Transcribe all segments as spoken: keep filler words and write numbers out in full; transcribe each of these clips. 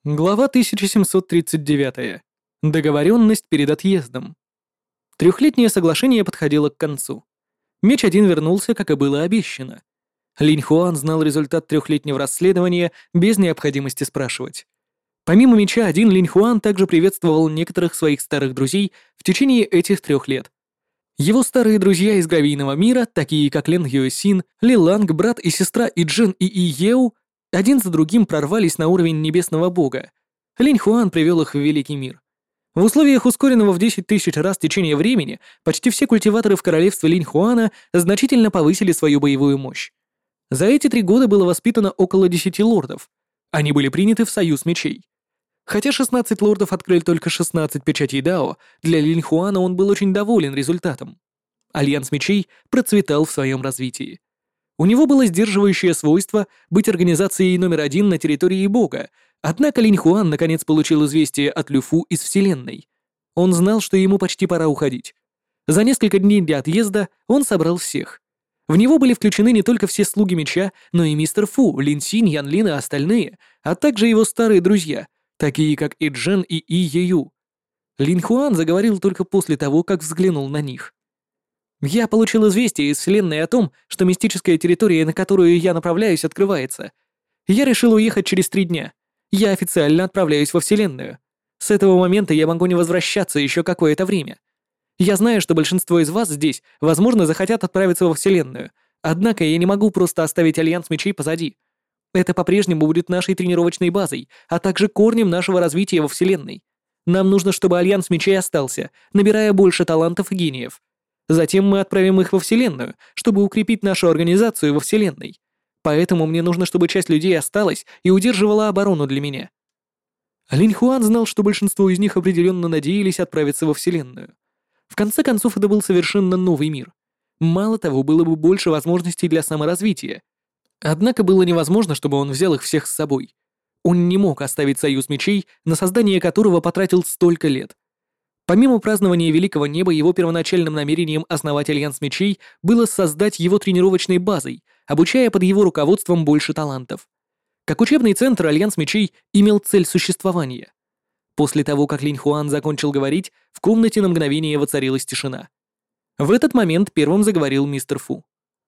Глава тысяча семьсот тридцать девять. Договоренность перед отъездом. Трехлетнее соглашение подходило к концу. Меч один вернулся, как и было обещано. Линь Хуан знал результат трехлетнего расследования без необходимости спрашивать. Помимо Меча один, Линь Хуан также приветствовал некоторых своих старых друзей в течение этих трех лет. Его старые друзья из гравийного мира, такие как Лен Юэсин, Ли Ланг, брат и сестра Иджен и И Еу, один за другим прорвались на уровень небесного бога. Линь Хуан привел их в Великий мир. В условиях ускоренного в десять тысяч раз течения времени почти все культиваторы в королевстве Линь Хуана значительно повысили свою боевую мощь. За эти три года было воспитано около десяти лордов. Они были приняты в Союз Мечей. Хотя шестнадцать лордов открыли только шестнадцать печатей Дао, для Линь Хуана он был очень доволен результатом. Альянс Мечей процветал в своем развитии. У него было сдерживающее свойство быть организацией номер один на территории Бога, однако Линь Хуан наконец получил известие от Люфу из Вселенной. Он знал, что ему почти пора уходить. За несколько дней до отъезда он собрал всех. В него были включены не только все слуги меча, но и мистер Фу, Лин Синь, Ян Лин и остальные, а также его старые друзья, такие как И Джен и И Ею. Линь Хуан заговорил только после того, как взглянул на них. «Я получил известие из Вселенной о том, что мистическая территория, на которую я направляюсь, открывается. Я решил уехать через три дня. Я официально отправляюсь во Вселенную. С этого момента я могу не возвращаться еще какое-то время. Я знаю, что большинство из вас здесь, возможно, захотят отправиться во Вселенную, однако я не могу просто оставить Альянс Мечей позади. Это по-прежнему будет нашей тренировочной базой, а также корнем нашего развития во Вселенной. Нам нужно, чтобы Альянс Мечей остался, набирая больше талантов и гениев. Затем мы отправим их во Вселенную, чтобы укрепить нашу организацию во Вселенной. Поэтому мне нужно, чтобы часть людей осталась и удерживала оборону для меня». Линь Хуан знал, что большинство из них определенно надеялись отправиться во Вселенную. В конце концов, это был совершенно новый мир. Мало того, было бы больше возможностей для саморазвития. Однако было невозможно, чтобы он взял их всех с собой. Он не мог оставить Союз Мечей, на создание которого потратил столько лет. Помимо празднования Великого Неба, его первоначальным намерением основать Альянс Мечей было создать его тренировочной базой, обучая под его руководством больше талантов. Как учебный центр, Альянс Мечей имел цель существования. После того, как Линь Хуан закончил говорить, в комнате на мгновение воцарилась тишина. В этот момент первым заговорил мистер Фу.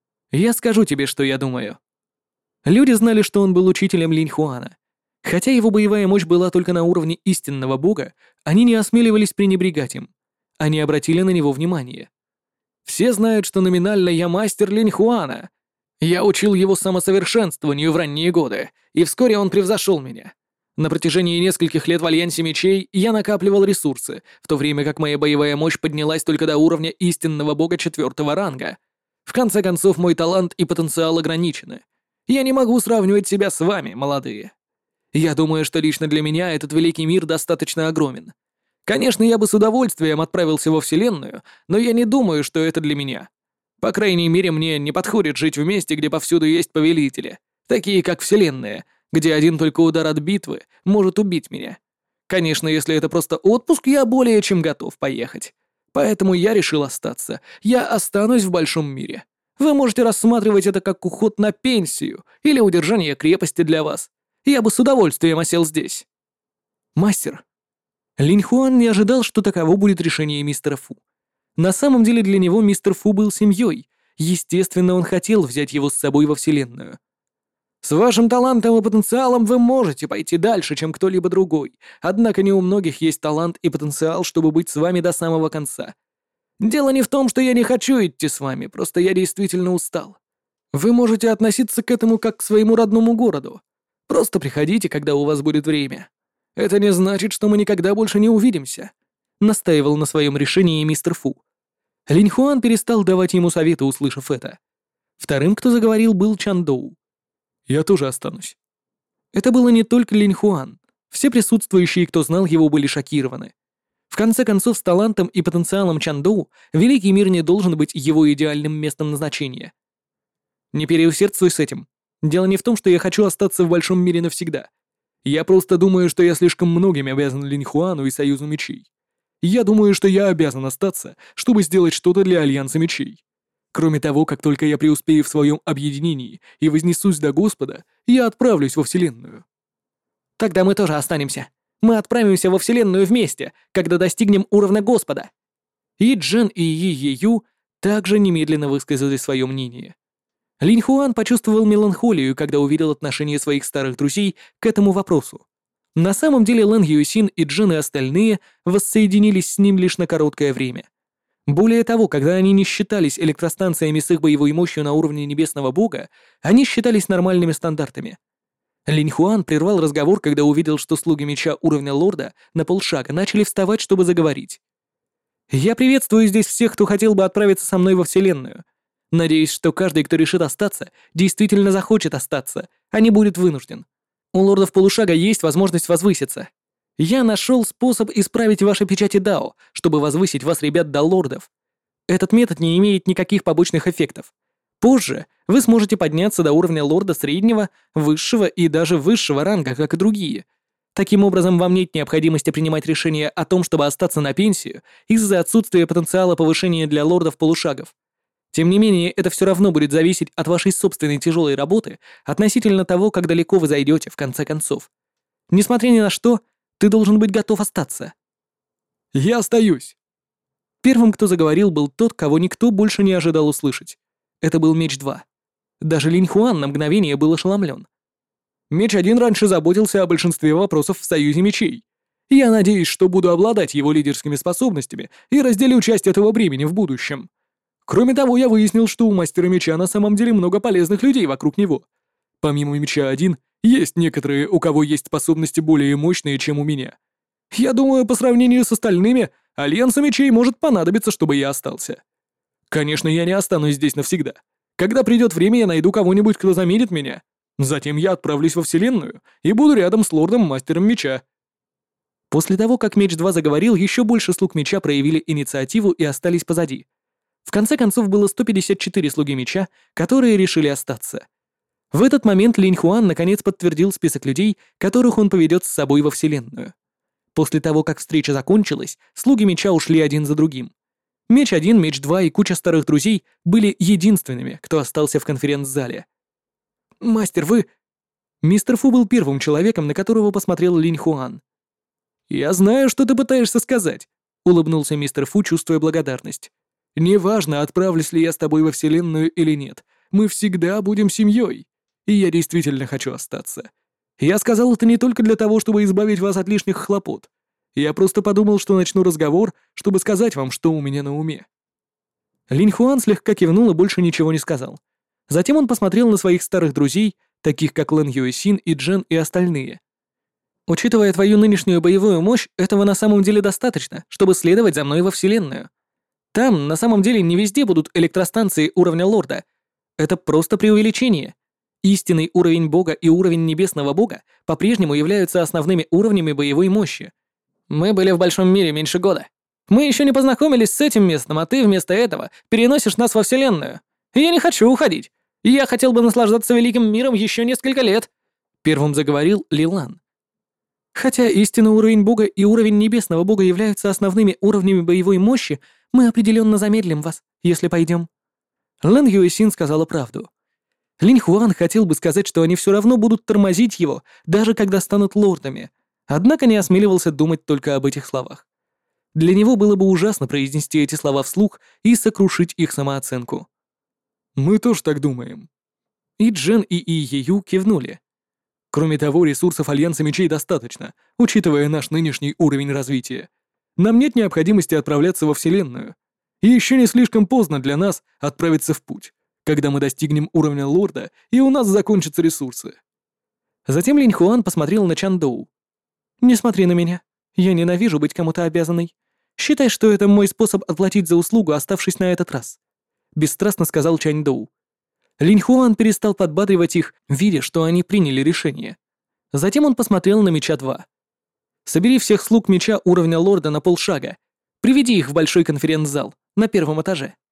«Я скажу тебе, что я думаю». Люди знали, что он был учителем Линь Хуана. Хотя его боевая мощь была только на уровне истинного бога, они не осмеливались пренебрегать им. Они обратили на него внимание. «Все знают, что номинально я мастер Линь Хуана. Я учил его самосовершенствованию в ранние годы, и вскоре он превзошел меня. На протяжении нескольких лет в Альянсе Мечей я накапливал ресурсы, в то время как моя боевая мощь поднялась только до уровня истинного бога четвертого ранга. В конце концов, мой талант и потенциал ограничены. Я не могу сравнивать себя с вами, молодые. Я думаю, что лично для меня этот великий мир достаточно огромен. Конечно, я бы с удовольствием отправился во Вселенную, но я не думаю, что это для меня. По крайней мере, мне не подходит жить в месте, где повсюду есть повелители, такие как Вселенная, где один только удар от битвы может убить меня. Конечно, если это просто отпуск, я более чем готов поехать. Поэтому я решил остаться. Я останусь в большом мире. Вы можете рассматривать это как уход на пенсию или удержание крепости для вас. Я бы с удовольствием осел здесь». «Мастер». Линь Хуан не ожидал, что таково будет решение мистера Фу. На самом деле для него мистер Фу был семьей. Естественно, он хотел взять его с собой во Вселенную. «С вашим талантом и потенциалом вы можете пойти дальше, чем кто-либо другой, однако не у многих есть талант и потенциал, чтобы быть с вами до самого конца. Дело не в том, что я не хочу идти с вами, просто я действительно устал. Вы можете относиться к этому как к своему родному городу. Просто приходите, когда у вас будет время. Это не значит, что мы никогда больше не увидимся», — настаивал на своем решении мистер Фу. Линь Хуан перестал давать ему советы, услышав это. Вторым, кто заговорил, был Чан Доу. «Я тоже останусь». Это было не только Линь Хуан. Все присутствующие, кто знал его, были шокированы. В конце концов, с талантом и потенциалом Чан Доу Великий мир не должен быть его идеальным местом назначения. «Не переусердствуй с этим. Дело не в том, что я хочу остаться в большом мире навсегда. Я просто думаю, что я слишком многим обязан Линь Хуану и Союзу Мечей. Я думаю, что я обязан остаться, чтобы сделать что-то для Альянса Мечей. Кроме того, как только я преуспею в своем объединении и вознесусь до Господа, я отправлюсь во Вселенную». Тогда мы тоже останемся. Мы отправимся во Вселенную вместе, когда достигнем уровня Господа. И Джен и Yi Ю также немедленно высказали свое мнение. Линь Хуан почувствовал меланхолию, когда увидел отношение своих старых друзей к этому вопросу. На самом деле Лэн Юйсин и Джин и остальные воссоединились с ним лишь на короткое время. Более того, когда они не считались электростанциями с их боевой мощью на уровне Небесного Бога, они считались нормальными стандартами. Линь Хуан прервал разговор, когда увидел, что слуги меча уровня лорда на полшага начали вставать, чтобы заговорить. «Я приветствую здесь всех, кто хотел бы отправиться со мной во Вселенную. Надеюсь, что каждый, кто решит остаться, действительно захочет остаться, а не будет вынужден. У лордов полушага есть возможность возвыситься. Я нашел способ исправить ваши печати Дао, чтобы возвысить вас, ребят, до лордов. Этот метод не имеет никаких побочных эффектов. Позже вы сможете подняться до уровня лорда среднего, высшего и даже высшего ранга, как и другие. Таким образом, вам нет необходимости принимать решение о том, чтобы остаться на пенсию из-за отсутствия потенциала повышения для лордов-полушагов. Тем не менее, это все равно будет зависеть от вашей собственной тяжелой работы относительно того, как далеко вы зайдете в конце концов. Несмотря ни на что, ты должен быть готов остаться. Я остаюсь. Первым, кто заговорил, был тот, кого никто больше не ожидал услышать. Это был Меч два. Даже Линь Хуан на мгновение был ошеломлен. Меч один раньше заботился о большинстве вопросов в Союзе Мечей. Я надеюсь, что буду обладать его лидерскими способностями и разделю часть этого бремени в будущем. Кроме того, я выяснил, что у Мастера Меча на самом деле много полезных людей вокруг него. Помимо Меча один, есть некоторые, у кого есть способности более мощные, чем у меня. Я думаю, по сравнению с остальными, Альянсу Мечей может понадобиться, чтобы я остался. Конечно, я не останусь здесь навсегда. Когда придет время, я найду кого-нибудь, кто заменит меня. Затем я отправлюсь во Вселенную и буду рядом с лордом-мастером Меча. После того, как Меч два заговорил, еще больше слуг Меча проявили инициативу и остались позади. В конце концов, было сто пятьдесят четыре слуги Меча, которые решили остаться. В этот момент Линь Хуан наконец подтвердил список людей, которых он поведет с собой во Вселенную. После того, как встреча закончилась, слуги Меча ушли один за другим. Меч один, Меч два и куча старых друзей были единственными, кто остался в конференц-зале. «Мастер, вы...» Мистер Фу был первым человеком, на которого посмотрел Линь Хуан. «Я знаю, что ты пытаешься сказать», — улыбнулся мистер Фу, чувствуя благодарность. «Неважно, отправлюсь ли я с тобой во Вселенную или нет, мы всегда будем семьей, и я действительно хочу остаться. Я сказал это не только для того, чтобы избавить вас от лишних хлопот. Я просто подумал, что начну разговор, чтобы сказать вам, что у меня на уме». Линь Хуан слегка кивнул и больше ничего не сказал. Затем он посмотрел на своих старых друзей, таких как Лэн Юэсин и Джен и остальные. «Учитывая твою нынешнюю боевую мощь, этого на самом деле достаточно, чтобы следовать за мной во Вселенную. Там, на самом деле, не везде будут электростанции уровня лорда. Это просто преувеличение. Истинный уровень Бога и уровень Небесного Бога по-прежнему являются основными уровнями боевой мощи. Мы были в большом мире меньше года. Мы еще не познакомились с этим местом, а ты вместо этого переносишь нас во Вселенную. Я не хочу уходить. Я хотел бы наслаждаться великим миром еще несколько лет», — первым заговорил Лилан. «Хотя истинный уровень Бога и уровень Небесного Бога являются основными уровнями боевой мощи, мы определенно замедлим вас, если пойдем». Лэн Юэсин сказала правду. Линь Хуан хотел бы сказать, что они все равно будут тормозить его, даже когда станут лордами, однако не осмеливался думать только об этих словах. Для него было бы ужасно произнести эти слова вслух и сокрушить их самооценку. «Мы тоже так думаем». И Джен и И Ю кивнули. «Кроме того, ресурсов Альянса Мечей достаточно, учитывая наш нынешний уровень развития. Нам нет необходимости отправляться во Вселенную. И еще не слишком поздно для нас отправиться в путь, когда мы достигнем уровня лорда и у нас закончатся ресурсы». Затем Линь Хуан посмотрел на Чан Доу. «Не смотри на меня. Я ненавижу быть кому-то обязанной. Считай, что это мой способ отплатить за услугу, оставшись на этот раз», — бесстрастно сказал Чань Доу. Линь Хуан перестал подбадривать их, видя, что они приняли решение. Затем он посмотрел на Меча два. «Собери всех слуг Меча уровня лорда на полшага. Приведи их в большой конференц-зал на первом этаже».